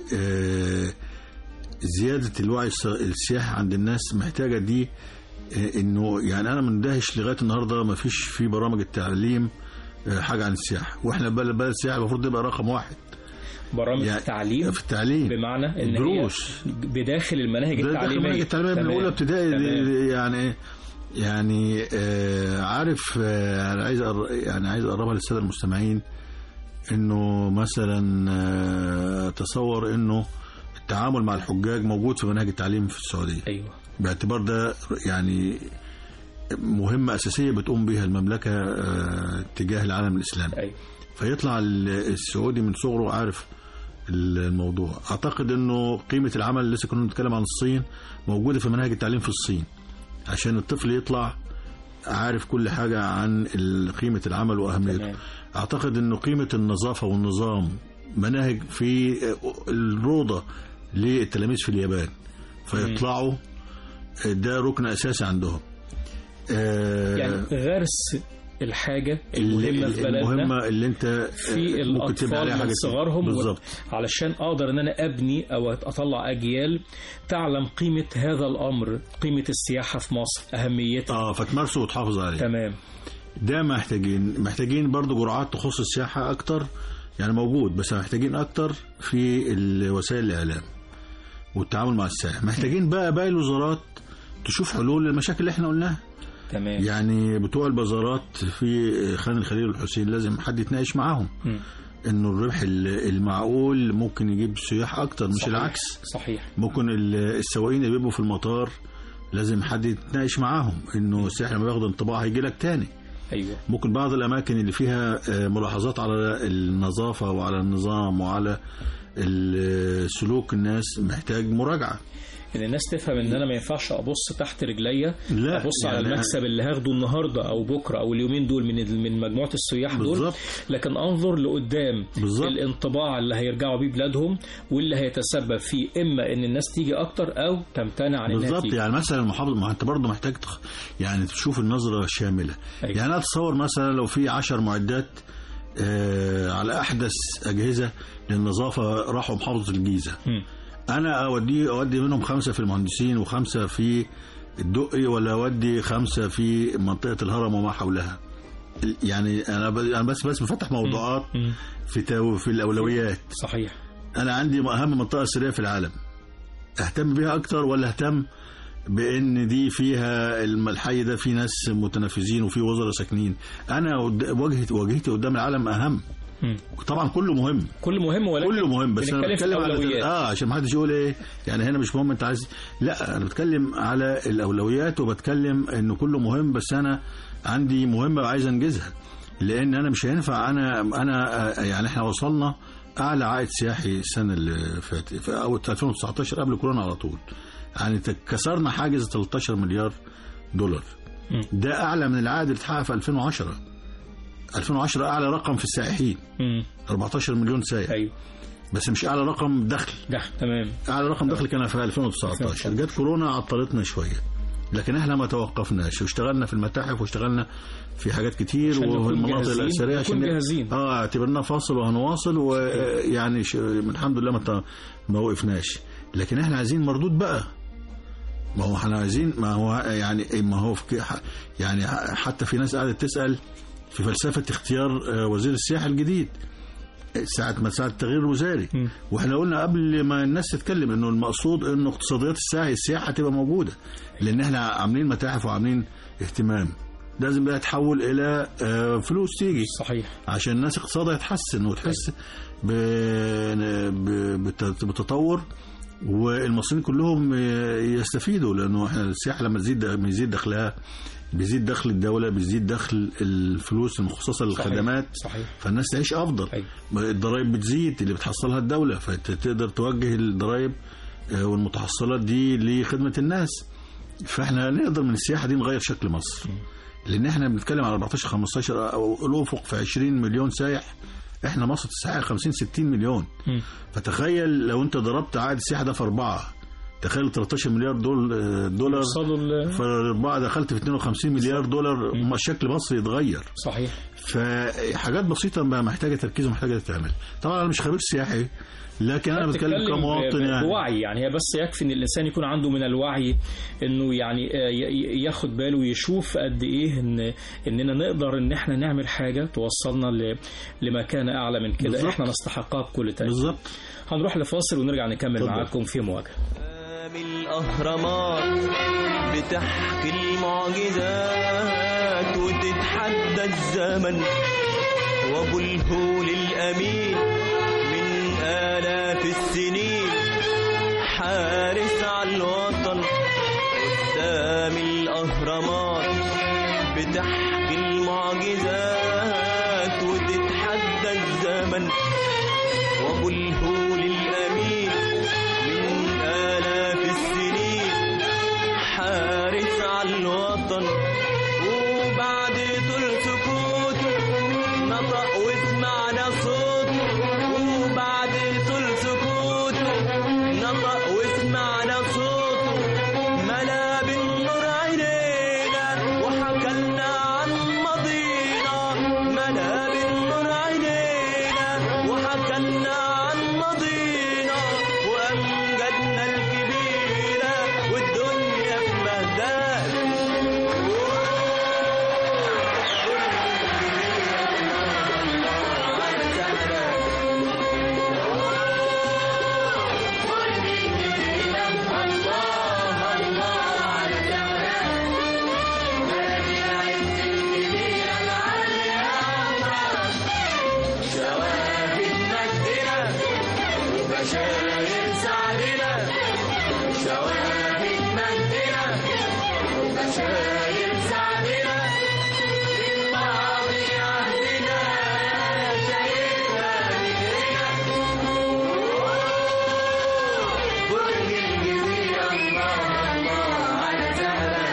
زيادة الوعي السياحي عند الناس. محتاجة دي انه يعني انا مندهش لغاية النهاردة ما فيش في برامج التعليم حاجة عن السياحة، واحنا بلد السياحة المفروض تبقى رقم واحد. برامج يعني التعليم في التعليم بمعنى ان دروس بداخل المناهج التعليمية. المناهج التعليمية من اولى ابتدائي. يعني يعني آه عارف آه انا عايز يعني عايز اقربها للساده المستمعين. انه مثلا آه تصور انه التعامل مع الحجاج موجود في مناهج التعليم في السعوديه. ايوه. باعتبار ده يعني مهمه اساسيه بتقوم بها المملكه آه تجاه العالم الاسلامي. ايوه. فيطلع السعودي من صغره عارف الموضوع. اعتقد انه قيمه العمل اللي لسه كنا بنتكلم عن الصين موجوده في مناهج التعليم في الصين، عشان الطفل يطلع عارف كل حاجة عن قيمة العمل وأهميته. أعتقد أنه قيمة النظافة والنظام مناهج في الروضة للتلاميذ في اليابان، فيطلعوا ده ركن أساسي عندهم. يعني غرس الحاجة المهمة في بلدنا، المهمة اللي انت في الأطفال من صغرهم، بالظبط، علشان أقدر أن أنا أبني أو أطلع أجيال تعلم قيمة هذا الأمر، قيمة السياحة في مصر، أهميتها، آه فتمارسه وتحافظ عليه. تمام. ده محتاجين محتاجين برضو جرعات تخص السياحة أكتر يعني موجود، بس محتاجين اكتر في وسائل الاعلام والتعامل مع السائح. محتاجين بقى باقي الوزارات تشوف حلول للمشاكل اللي احنا قلناها. تمام. يعني بتوع البازارات في خان الخليل والحسين لازم حد يتناقش معاهم م. انه الربح المعقول ممكن يجيب سياح اكتر، مش صحيح. العكس. صحيح. ممكن السواقين اللي بيبقوا في المطار لازم حد يتناقش معاهم انه السائح لما ياخد انطباع هيجي لك تاني. ايوه. ممكن بعض الاماكن اللي فيها ملاحظات على النظافه وعلى النظام وعلى سلوك الناس محتاج مراجعه. ان الناس تفهم ان انا ما ينفعش ابص تحت رجليا، ابص يعني على المكسب اللي هاخده النهارده او بكره او اليومين دول من من مجموعه السياح دول بالزبط. لكن انظر لقدام بالزبط. الانطباع اللي هيرجعوا بيه بلادهم واللي هيتسبب فيه اما ان الناس تيجي اكتر او تمتنع عن انها بالظبط. يعني مثلا المحافظ، ما انت برضه محتاج تخ... يعني تشوف النظره الشامله. أيوة. يعني انا اتصور مثلا لو في عشر معدات آه على احدث اجهزه للنظافه راحوا محافظه الجيزه، م. انا اودي اودي منهم خمسه في المهندسين وخمسه في الدقي، ولا اودي خمسه في منطقه الهرم وما حولها. يعني انا انا بس بس بفتح موضوعات في تو في الاولويات. صحيح. انا عندي اهم منطقه سريه في العالم، اهتم بيها اكتر ولا اهتم بان دي فيها الحي ده فيه ناس متنفذين وفيه وزراء ساكنين؟ انا واجهتي واجهتي قدام العالم اهم. طبعا كله مهم، كله مهم، ولكن كله مهم، بس انا بتكلم على اه عشان ما حدش يقول ايه يعني هنا مش مهم انت عايز، لا انا بتكلم على الاولويات وبتكلم انه كله مهم، بس انا عندي مهمه وعايز انجزها. لان انا مش هينفع انا انا يعني احنا وصلنا اعلى عائد سياحي السنه اللي فاتت في اول ألفين وتسعتاشر قبل كورونا على طول، يعني كسرنا حاجز ثلاثة عشر مليار دولار. م. ده اعلى من العائد اللي اتحقق في ألفين وعشرة. ألفين وعشرة اعلى رقم في السائحين، م. أربعة عشر مليون سائح. ايوه. بس مش اعلى رقم دخل. دخل تمام. اعلى رقم دخل كان في ألفين وتسعتاشر. جت كورونا عطلتنا شويه، لكن احنا ما توقفناش واشتغلنا في المتاحف واشتغلنا في حاجات كتير وفي المناطق الاثريه عشان جاهزين. اه اعتبرنا فاصل وهنواصل، ويعني الحمد لله ما ما وقفناش. لكن احنا عايزين مردود بقى. ما هو احنا عايزين، ما هو يعني ما هو في يعني حتى في ناس قاعده تسال في فلسفه اختيار وزير السياحه الجديد ساعه ما ساعه التغيير الوزاري، م. واحنا قلنا قبل ما الناس تتكلم انه المقصود انه اقتصاديات السياحه السياحه تبقى موجوده، لان احنا عاملين متاحف وعاملين اهتمام، لازم بقى تحول الى فلوس تيجي. صحيح. عشان الناس اقتصادها يتحسن وتحس بتطور والمصريين كلهم يستفيدوا، لانه احنا السياحه لما تزيد بيزيد دخلها، بيزيد دخل الدولة، بيزيد دخل الفلوس المخصصة للخدمات. صحيح. فالناس تعيش أفضل. أي. الضرائب بتزيد اللي بتحصلها الدولة، فتقدر توجه الضرائب والمتحصلات دي لخدمة الناس. فاحنا نقدر من السياحة دي نغير شكل مصر، م. لأن احنا بنتكلم على أربعتاشر خمستاشر أو الأفق في عشرين مليون سائح، احنا مصر تسعى خمسين ستين مليون. م. فتخيل لو انت ضربت عائد السياحة ده في أربعة، تخيل ثلاثة عشر مليار دول دولار فالاربعه دخلت في اثنين وخمسين مليار دولار، ما شكل مصر يتغير. صحيح. فحاجات بسيطه بقى محتاجه تركيز ومحتاجه تتعمل. طبعا انا مش خبير سياحي، لكن انا بتكلم كمواطن يعني بوعي. يعني هي بس يكفي ان الانسان يكون عنده من الوعي انه يعني ياخد باله ويشوف قد ايه ان اننا نقدر ان احنا نعمل حاجه توصلنا لمكانه اعلى من كده. بالزبط. احنا نستحقها بكل تاكيد. بالظبط. هنروح لفاصل ونرجع نكمل طبعا. معاكم في مواجهه. الأهرامات بتحكي المعجزات وتتحدى الزمن، وأبو الهول الأمين من آلاف السنين حارس على الوطن. قدام الأهرامات بتحكي المعجزات وتتحدى الزمن، وأبو الهول الأمين حارس على الوطن. وبعد طول سكوته نطق وسمعنا صوته، وبعد طول سكوته نطق وسمعنا صوته، ملا بالنور عينينا وحكى لنا عن ماضينا، ملا بالنور عينينا وحكى لنا عن ماضينا. وبشاير سعدنا شواهد مجدنا وبشاير سعدنا بالماضي عهدنا شايفنا نجرنا برج الجزيرة الله الله على زهرة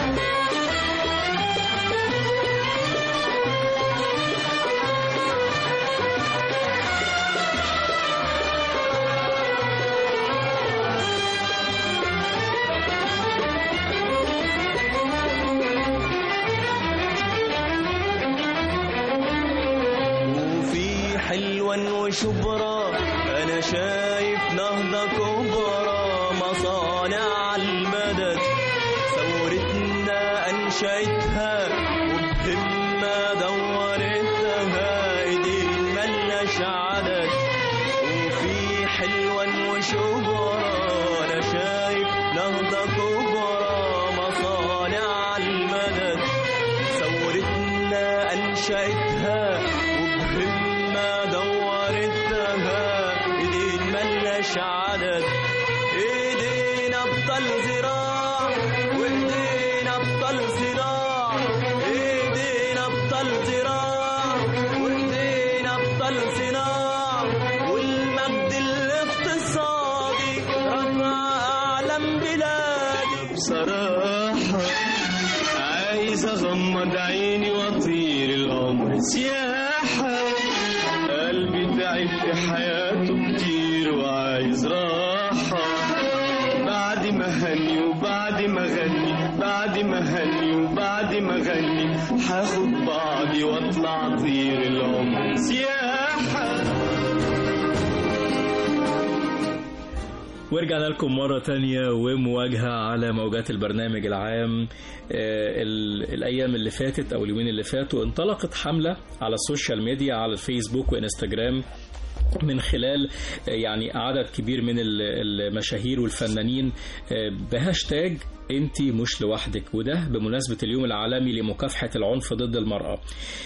وفي حلوة وشبرا أنا شايف نهضة كبرى مصانع المدد ثورتنا أنشأتها وبهمة دورتها إيدين ملناش عدد وفي حلوة وشبرا أنا شايف نهضة كبرى مصانع المدد ثورتنا أنشأتها وبهمة دورتها إيدين ملناش عدد إيدينا أبطال زراع وإيدينا أبطال صناع إيدينا أبطال زراع وإيدينا أبطال صناع والمجد الاقتصادي رفع أعلام بلادي بصراحة عايز أغمض عيني وأطير القمر سياحة قلبي تعب في حياته كتير وعايز راحة بعد ما هني وبعد ما غني بعد ما هني وبعد ما غني هاخد بعضي واطلع اطير القمر سياحة. ورجعنا لكم مرة تانية ومواجهة على موجات البرنامج العام. آه الأيام اللي فاتت أو اليومين اللي فاتوا انطلقت حملة على السوشيال ميديا على الفيسبوك وإنستجرام من خلال يعني عدد كبير من المشاهير والفنانين بهاشتاج انتي مش لوحدك، وده بمناسبة اليوم العالمي لمكافحة العنف ضد المرأة.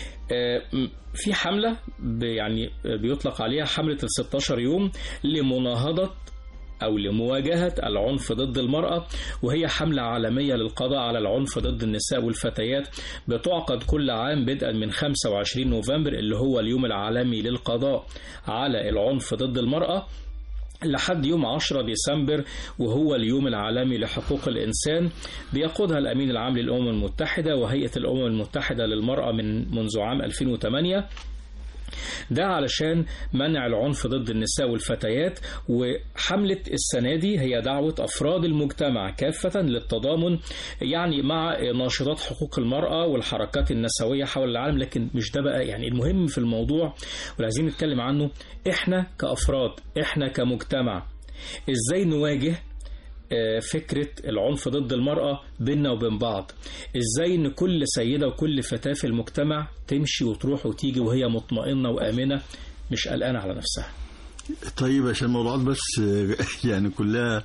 في حملة يعني بيطلق عليها حملة الستاشر يوم لمناهضة أو لمواجهة العنف ضد المرأة، وهي حملة عالمية للقضاء على العنف ضد النساء والفتيات بتعقد كل عام بدءا من خمسة وعشرين نوفمبر اللي هو اليوم العالمي للقضاء على العنف ضد المرأة لحد يوم عشرة ديسمبر وهو اليوم العالمي لحقوق الإنسان. بيقودها الأمين العام للأمم المتحدة وهيئة الأمم المتحدة للمرأة من منذ عام ألفين وثمانية، ده علشان منع العنف ضد النساء والفتيات. وحملة السنة دي هي دعوة أفراد المجتمع كافة للتضامن يعني مع ناشطات حقوق المرأة والحركات النسوية حول العالم. لكن مش ده بقى يعني المهم في الموضوع ولازم نتكلم عنه، احنا كأفراد احنا كمجتمع ازاي نواجه فكرة العنف ضد المرأة بيننا وبين بعض، ازاي ان كل سيدة وكل فتاة في المجتمع تمشي وتروح وتيجي وهي مطمئنة وآمنة مش قلقانة على نفسها. طيب عشان الموضوعات بس يعني كلها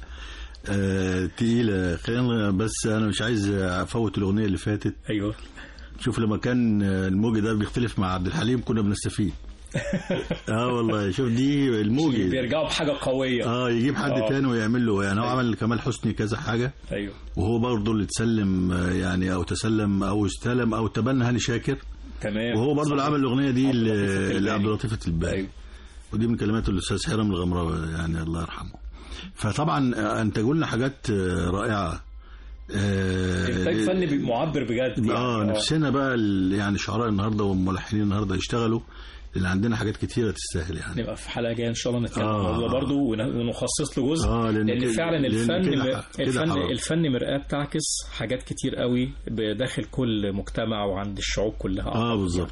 تقيلة، خلينا بس انا مش عايز افوت الاغنية اللي فاتت. ايوه شوف لما كان الموجي ده بيختلف مع عبد الحليم كنا بنستفيد. اه والله شوف دي الموجي بيرجعوا بحاجه قويه اه يجيب حد أوه. تاني ويعمل له يعني. هو أيوه. عمل كمال حسني كذا حاجه. ايوه وهو برضه اللي تسلم يعني او تسلم او استلم او تبنى هاني شاكر. تمام. وهو برضه اللي عمل الاغنيه دي لعبد اللطيف التلباني. أيوه. ودي من كلمات الاستاذ حرام الغمراوي يعني الله يرحمه. فطبعا انتجوا لنا حاجات رائعه. انتاج فني معبر بجد. اه نفسنا بقى يعني شعراء النهارده والملحنين النهارده يشتغلوا لأن عندنا حاجات كتيرة تستاهل يعني. نبقى في حلقة جاية إن شاء الله نتكلم عن الموضوع برضه ونخصص له جزء. آه لأن, لأن فعلا الفن كده الفن كده الفن مرآة بتعكس حاجات كتير قوي بداخل كل مجتمع وعند الشعوب كلها. آه بالظبط.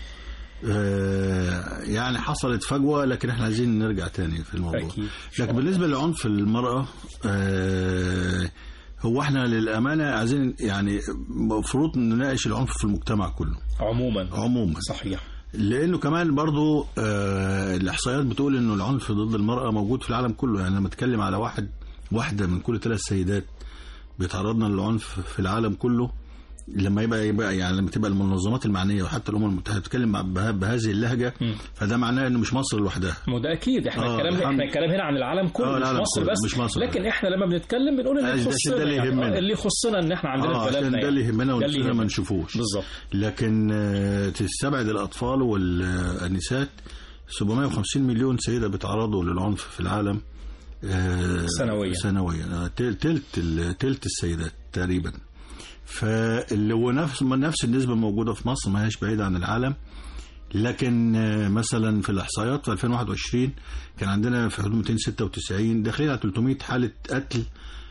آه يعني حصلت فجوة لكن احنا عايزين نرجع تاني في الموضوع. لكن بالنسبة لعنف المرأة آه هو احنا للأمانة عايزين يعني مفروض نناقش العنف في المجتمع كله. عموما. عموما. صحيح. لأنه كمان برضو آه الإحصائيات بتقول إنه العنف ضد المرأة موجود في العالم كله. يعني لما اتكلم على واحد واحدة من كل ثلاث سيدات بيتعرضنا للعنف في العالم كله، لما يبقى, يبقى يعني لما تبقى المنظمات المعنيه وحتى الامم المتحده تتكلم بهذه اللهجه م. فده معناه انه مش مصر لوحدها. ما ده اكيد احنا آه الكلام احنا الكلام هنا عن العالم كله، مش مصر بس، مش مصر لكن احنا لما بنتكلم بنقول اللي يخصنا، ده اللي يهمنا يعني اللي يخصنا ان احنا عندنا آه بلدنا، ده اللي يهمنا يعني ونفسنا ما نشوفوش بالظبط. لكن تستبعد الاطفال والنساء، سبعمائة وخمسين مليون سيده بيتعرضوا للعنف في العالم سنويا سنويا تلت تلت السيدات تقريبا. فاللي هو نفس نفس النسبه موجوده في مصر، ما هيش بعيده عن العالم. لكن مثلا في الاحصائيات في ألفين وواحد وعشرين كان عندنا في حدود مئتين وستة وتسعين داخلين على ثلاثمائة حاله قتل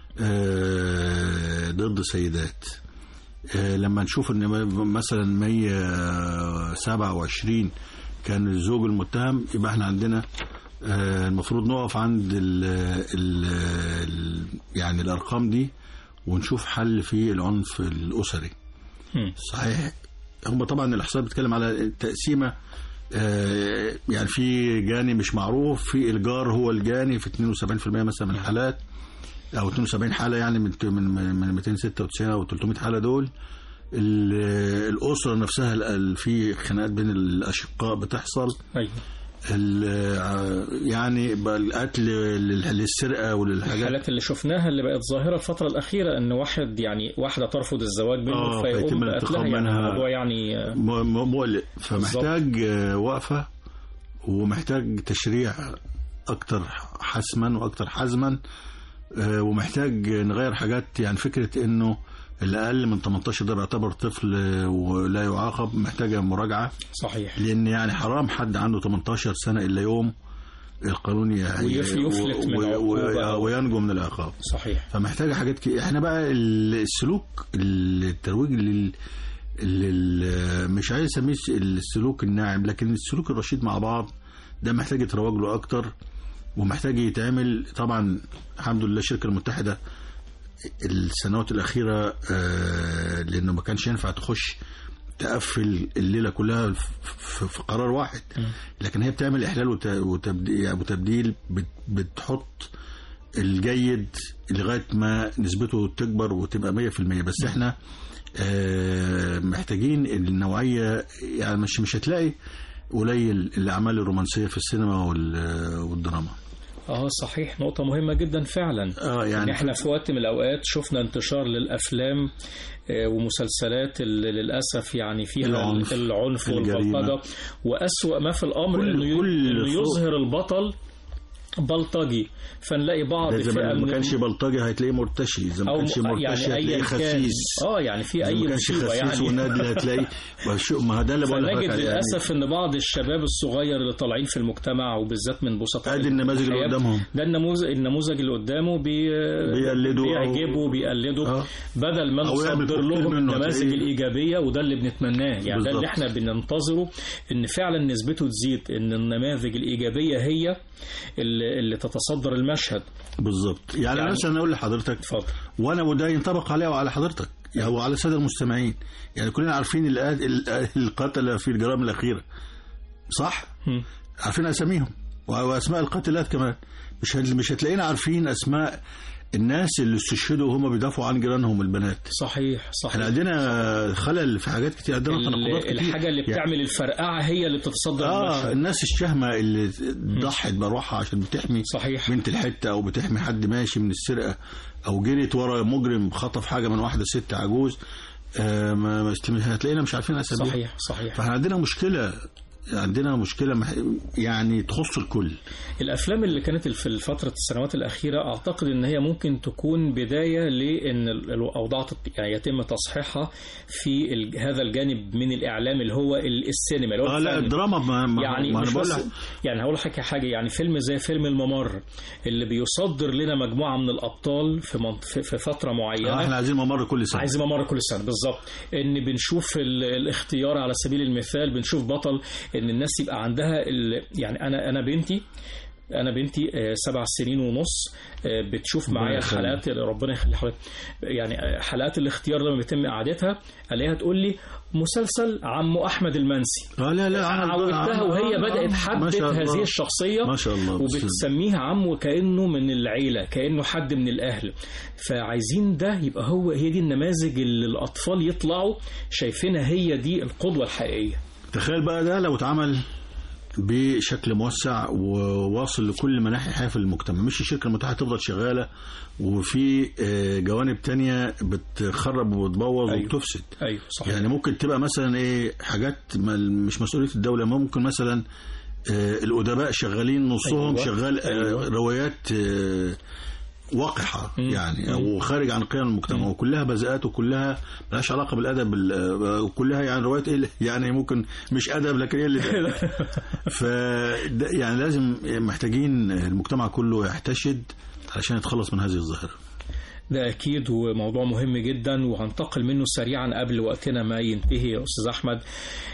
ضد سيدات. لما نشوف ان مثلا مئة وسبعة وعشرين كان الزوج المتهم، يبقى احنا عندنا المفروض نقف عند ال ال ال يعني الارقام دي ونشوف حل في العنف الاسري. صحيح هم طبعا الاحصاء بتتكلم على تقسيمه، يعني في جاني مش معروف، في الجار هو الجاني في اثنين وسبعين بالمئة مثلا من الحالات، او اثنين وسبعين حاله يعني من من مئتين وستة وتسعين او ثلاثمائة حاله دول. الاسره نفسها في خناقات بين الاشقاء بتحصل. ايوه يعني القتل للسرقه وللحاجات، الحالات اللي شفناها اللي بقت ظاهره الفتره الاخيره ان واحد يعني واحده ترفض الزواج منه آه فيقوم بقتلها، يعني الموضوع يعني مقلق. فمحتاج وقفه ومحتاج تشريع اكتر حسما واكتر حزما، ومحتاج نغير حاجات. يعني فكره انه اللي اقل من ثمانية عشر ده بيعتبر طفل ولا يعاقب، محتاجه مراجعه. صحيح. لان يعني حرام حد عنده ثمانية عشر سنه الا يوم القانون ويفلت من العقوبه وينجو من العقاب. صحيح. فمحتاجه حاجات كي. احنا بقى السلوك الترويج لل لل مش عايز اسميه السلوك الناعم، لكن السلوك الرشيد مع بعض ده محتاج يتروج له اكتر، ومحتاج يتعمل. طبعا الحمد لله الشركه المتحده السنوات الأخيرة آه لأنه ما كانش ينفع تخش تقفل الليلة كلها في قرار واحد، لكن هي بتعمل إحلال وتبديل، بتحط الجيد لغاية ما نسبته تكبر وتبقى مية في المية. بس احنا آه محتاجين النوعية، يعني مش مش هتلاقي قليل الأعمال الرومانسية في السينما والدراما. اه صحيح، نقطة مهمة جدا فعلا. اه يعني احنا في وقت من الأوقات شفنا انتشار للأفلام ومسلسلات اللي للأسف يعني فيها العنف, العنف والبلطجة، وأسوأ ما في الأمر إنه إنه يظهر البطل بلطجي، فنلاقي بعض إذا ما كانش بلطجي هتلاقيه مرتشي، إذا ما كانش مرتشي يعني هتلاقيه خسيس. اه يعني في أي مصيبة يعني ونادل هتلاقيه ما ده اللي بقول لك. فنجد للأسف يعني إن بعض الشباب الصغير اللي طالعين في المجتمع وبالذات من بسطاء ادي النماذج اللي قدامهم، ده النموذج النموذج اللي قدامه بي بيقلدوا بيعجبوا بيقلدوا آه. بدل ما نصدر لهم النماذج الإيجابية، وده اللي بنتمناه يعني بالزبط. ده اللي احنا بننتظره، إن فعلا نسبته تزيد، إن النماذج الإيجابية هي اللي اللي تتصدر المشهد. بالظبط. يعني, يعني مثلا اقول لحضرتك اتفضل، وانا وده ينطبق عليه وعلى حضرتك يعني وعلى الساده المستمعين، يعني كلنا عارفين القتله في الجرائم الاخيره صح؟ م. عارفين اساميهم واسماء القاتلات كمان، مش مش هتلاقينا عارفين اسماء الناس اللي استشهدوا وهم بيدافعوا عن جيرانهم البنات. صحيح صحيح. احنا عندنا خلل في حاجات كتير، عندنا تناقضات كتير. الحاجه اللي بتعمل يعني الفرقعه هي اللي بتتصدر اه المشهد. الناس الشهمه اللي ضحت بروحها عشان بتحمي صحيح بنت الحته او بتحمي حد ماشي من السرقه، او جريت ورا مجرم خطف حاجه من واحده ست عجوز، آه ما هتلاقينا مش عارفين اساميها. صحيح صحيح. فاحنا عندنا مشكله عندنا مشكلة يعني تخص الكل. الأفلام اللي كانت في الفترة السنوات الأخيرة أعتقد أن هي ممكن تكون بداية لأن الأوضاع يعني يتم تصحيحها في هذا الجانب من الإعلام اللي هو السينما. آه لا الدراما ما ما يعني ما مش بقول بس يعني هقول لك حاجة، يعني فيلم زي فيلم الممر اللي بيصدر لنا مجموعة من الأبطال في في فترة معينة. آه احنا عايزين ممر كل سنة. عايزين ممر كل سنة بالظبط. إن بنشوف الاختيار على سبيل المثال، بنشوف بطل ان الناس يبقى عندها يعني انا انا بنتي انا بنتي سبع سنين ونص بتشوف معايا حلقات، ربنا يخلي حضرتك، يعني حلقات الاختيار لما بيتم اعادتها الاقيها تقول لي مسلسل عمو احمد المنسي. اه لا لا عودتها وهي بدات حبت هذه الشخصيه ما شاء الله، وبتسميها عمو كانه من العيله، كانه حد من الاهل. فعايزين ده يبقى هو هي دي النماذج اللي الاطفال يطلعوا شايفينها هي دي القدوه الحقيقيه. تخيل بقى ده لو اتعمل بشكل موسع وواصل لكل مناحي الحياة في المجتمع، مش الشركة المتاحة تفضل شغالة وفي جوانب تانية بتخرب وبتبوظ أيوة. وبتفسد. أيوة صحيح. يعني ممكن تبقى مثلا ايه حاجات مش مسؤولية الدولة، ممكن مثلا الأدباء شغالين نصهم أيوة. شغال أيوة. روايات وقحة يعني او خارج عن قيم المجتمع، وكلها بذاءات وكلها ملهاش علاقه بالادب، وكلها يعني روايات ايه يعني ممكن مش ادب لكن ايه اللي ف يعني لازم محتاجين المجتمع كله يحتشد علشان يتخلص من هذه الظاهره. ده أكيد وموضوع مهم جدا، وهنتقل منه سريعا قبل وقتنا ما ينتهي يا أستاذ أحمد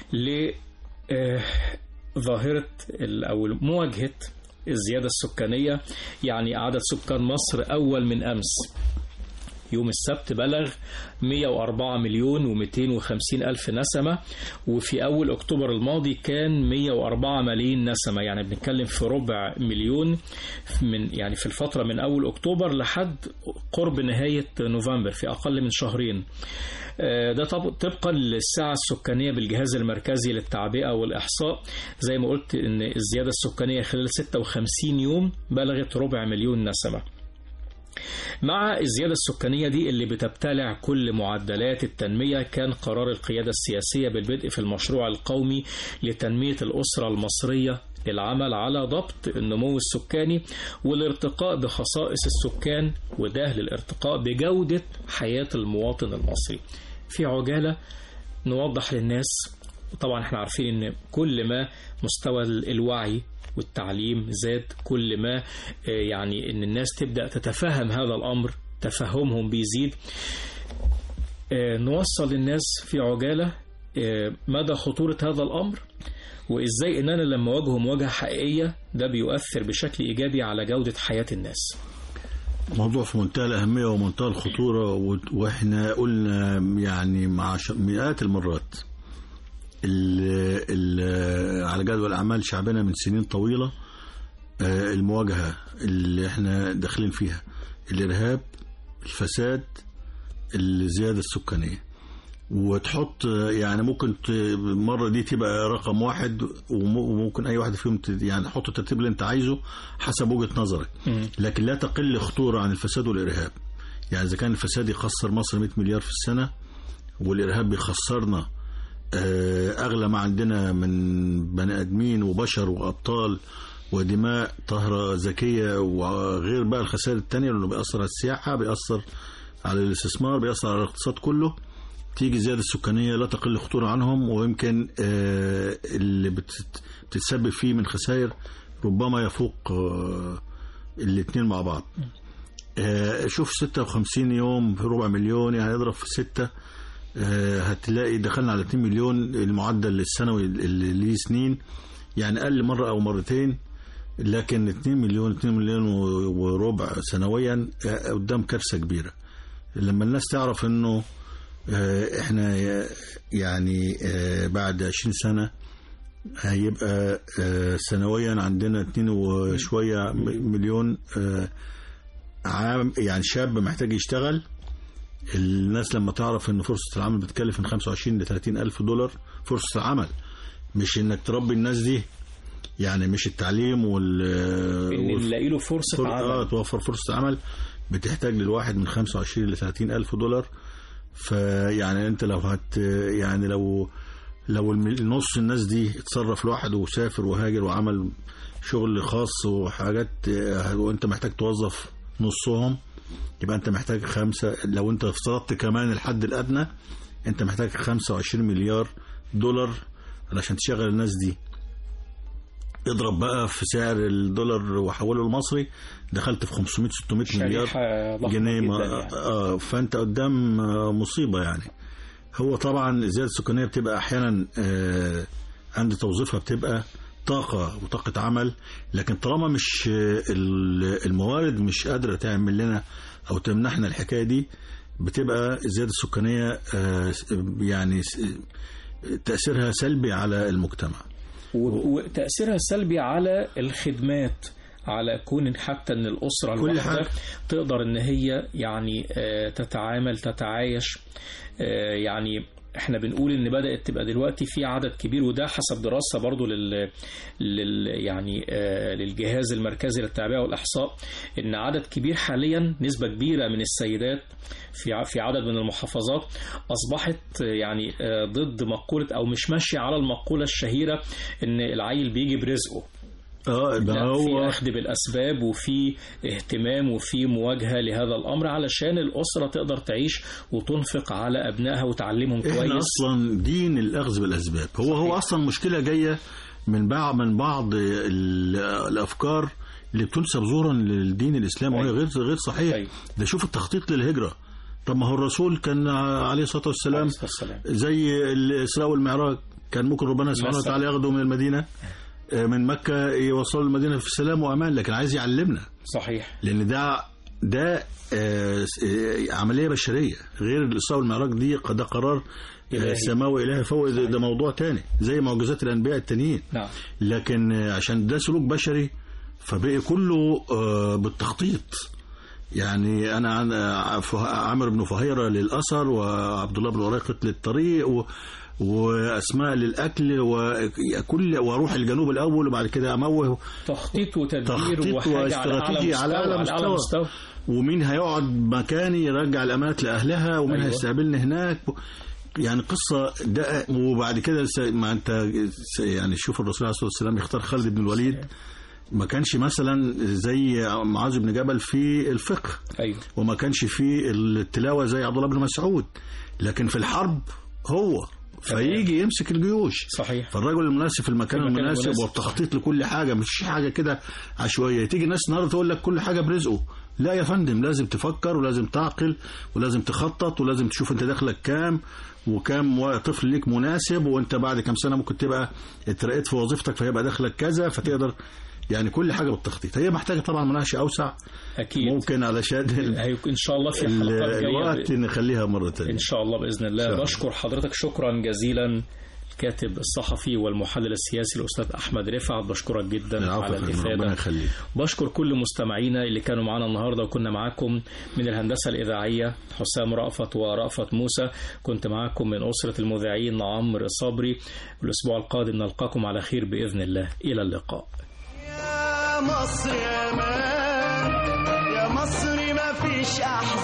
لظاهرة أو مواجهة الزيادة السكانية. يعني عدد سكان مصر أول من أمس يوم السبت بلغ مئة وأربعة مليون ومئتين وخمسين ألف نسمة، وفي أول أكتوبر الماضي كان مئة وأربعة ملايين نسمة، يعني بنتكلم في ربع مليون من يعني في الفترة من أول أكتوبر لحد قرب نهاية نوفمبر في أقل من شهرين. ده طبقا للساعة السكانية بالجهاز المركزي للتعبئة والإحصاء. زي ما قلت إن الزيادة السكانية خلال ستة وخمسين يوم بلغت ربع مليون نسمة. مع الزيادة السكانية دي اللي بتبتلع كل معدلات التنمية، كان قرار القيادة السياسية بالبدء في المشروع القومي لتنمية الأسرة المصرية للعمل على ضبط النمو السكاني والارتقاء بخصائص السكان، وده للارتقاء بجودة حياة المواطن المصري. في عجالة نوضح للناس، طبعا احنا عارفين ان كل ما مستوى الوعي والتعليم زاد، كل ما يعني ان الناس تبدأ تتفهم هذا الأمر تفهمهم بيزيد. نوصل للناس في عجالة مدى خطورة هذا الأمر، وإزاي إننا لما واجهه مواجهة حقيقية ده بيؤثر بشكل إيجابي على جودة حياة الناس. موضوع في منتهى الأهمية ومنتهى الخطورة، وإحنا قلنا يعني مع مئات المرات ال ال على جدول أعمال شعبنا من سنين طويلة المواجهة اللي احنا داخلين فيها، الإرهاب، الفساد، الزيادة السكانية، وتحط يعني ممكن مرة دي تبقى رقم واحد، وممكن أي واحد فيهم يعني حط الترتيب اللي أنت عايزه حسب وجهة نظرك، لكن لا تقل خطورة عن الفساد والإرهاب. يعني إذا كان الفساد يخسر مصر مئة مليار في السنة، والإرهاب بيخسرنا أغلى ما عندنا من بني آدمين وبشر وأبطال ودماء طاهرة ذكية، وغير بقى الخسائر التانية لأنه بيأثر على السياحة، بيأثر على الاستثمار، بيأثر على الاقتصاد كله. تيجي زيادة السكانية لا تقل خطورة عنهم، ويمكن اللي بتتسبب فيه من خسائر ربما يفوق الاثنين مع بعض. شوف ستة وخمسين يوم في ربع مليون، يعني اضرب في ستة هتلاقي دخلنا على اثنين مليون. المعدل السنوي اللي ليه سنين يعني أقل مرة أو مرتين، لكن اثنين مليون اثنين مليون وربع سنويا قدام كارثة كبيرة. لما الناس تعرف انه احنا يعني بعد عشرين سنة هيبقى سنويا عندنا اتنين وشوية مليون عام يعني شاب محتاج يشتغل. الناس لما تعرف ان فرصة العمل بتكلف من خمسة وعشرين لثلاثين ألف دولار فرصة العمل، مش انك تربي الناس دي، يعني مش التعليم وال ان نلاقي له فرصة فر... عمل اه توفر فرصة عمل بتحتاج للواحد من خمسة وعشرين لثلاثين ألف دولار. فيعني انت لو هت يعني لو لو النص الناس دي اتصرف لوحده وسافر وهاجر وعمل شغل خاص وحاجات، وانت محتاج توظف نصهم، يبقى انت محتاج خمسة. لو انت افترضت كمان الحد الادنى انت محتاج خمسة وعشرين مليار دولار علشان تشغل الناس دي. اضرب بقى في سعر الدولار وحوله المصري، دخلت في خمسمائة ستمائة مليار جنيه. يعني. آه فانت قدام مصيبة يعني. هو طبعا الزيادة السكانية بتبقى احيانا آه عند توظيفها بتبقى طاقة وطاقة عمل، لكن طالما مش الموارد مش قادرة تعمل لنا أو تمنحنا الحكاية دي، بتبقى الزيادة السكانية يعني تأثيرها سلبي على المجتمع، وتأثيرها سلبي على الخدمات، على كون حتى ان الأسرة الواحدة تقدر ان هي يعني تتعامل تتعايش. يعني احنا بنقول ان بدأت تبقى دلوقتي في عدد كبير، وده حسب دراسة برضو لل, لل... يعني آه للجهاز المركزي للتعبئة والإحصاء، ان عدد كبير حاليا، نسبة كبيرة من السيدات في في عدد من المحافظات أصبحت يعني آه ضد مقولة أو مش ماشية على المقولة الشهيرة ان العيل بيجي برزقه. اه ده هو في أخذ بالأسباب وفي اهتمام وفي مواجهة لهذا الأمر علشان الأسرة تقدر تعيش وتنفق على أبنائها وتعلمهم كويس. احنا أصلا دين الأخذ بالأسباب، هو صحيح. هو أصلا مشكلة جاية من بعض من بعض الأفكار اللي بتنسب زورا للدين الإسلامي، وهي غير غير صحيح. أيوة. ده شوف التخطيط للهجرة، طب ما هو الرسول كان عليه الصلاة والسلام زي الإسراء والمعراج، كان ممكن ربنا سبحانه وتعالى ياخده من المدينة من مكة يوصلوا المدينة في سلام وأمان، لكن عايز يعلمنا. صحيح. لأن ده ده عملية بشرية، غير الإسراء والمعراج دي ده قرار سماوي إلهي فوق، ده, ده موضوع تاني زي معجزات الأنبياء التانيين. نعم. لكن عشان ده سلوك بشري فبقي كله بالتخطيط. يعني أنا عامر بن فهيرة للأثر، وعبد الله بن وريقة للطريق، و وأسماء للأكل، وكل واروح الجنوب الأول وبعد كده أموه. تخطيط وتدبير تخطيط واستراتيجي على أعلى مستوى, على مستوى. ومين هيقعد مكاني يرجع الأمانات لأهلها، ومين أيوة. هيستقبلني هناك، يعني قصة ده. وبعد كده ما أنت يعني شوف الرسول عليه الصلاة والسلام يختار خالد بن الوليد، ما كانش مثلا زي معاذ بن جبل في الفقه. أيوة. وما كانش في التلاوة زي عبد الله بن مسعود، لكن في الحرب هو فيجي يمسك الجيوش. صحيح. فالرجل المناسب في المكان, المكان المناسب, المناسب والتخطيط لكل حاجة، مش حاجة كده عشوائية. تيجي ناس النهارده تقول لك كل حاجة برزقه، لا يا فندم، لازم تفكر ولازم تعقل ولازم تخطط ولازم تشوف انت داخلك كام وكام طفل ليك مناسب، وانت بعد كام سنة ممكن تبقى اترقيت في وظيفتك فيبقى داخلك كذا، فتقدر يعني كل حاجة بالتخطيط. هي محتاجة طبعا مناقشة أوسع أكيد، ممكن علشان إن شاء الله في حلقات جاية الوقت نخليها مرة تانية إن شاء الله بإذن الله. بشكر حضرتك شكرا جزيلا الكاتب الصحفي والمحلل السياسي الأستاذ أحمد رفعت، بشكرك جدا على الإفادة. بشكر كل مستمعينا اللي كانوا معنا النهاردة، وكنا معاكم من الهندسة الإذاعية حسام رأفت ورأفت موسى، كنت معاكم من أسرة المذيعين عمرو صبري. الأسبوع القادم نلقاكم على خير بإذن الله، إلى اللقاء. يا مصر يا مان، يا مصر ما فيش أحلى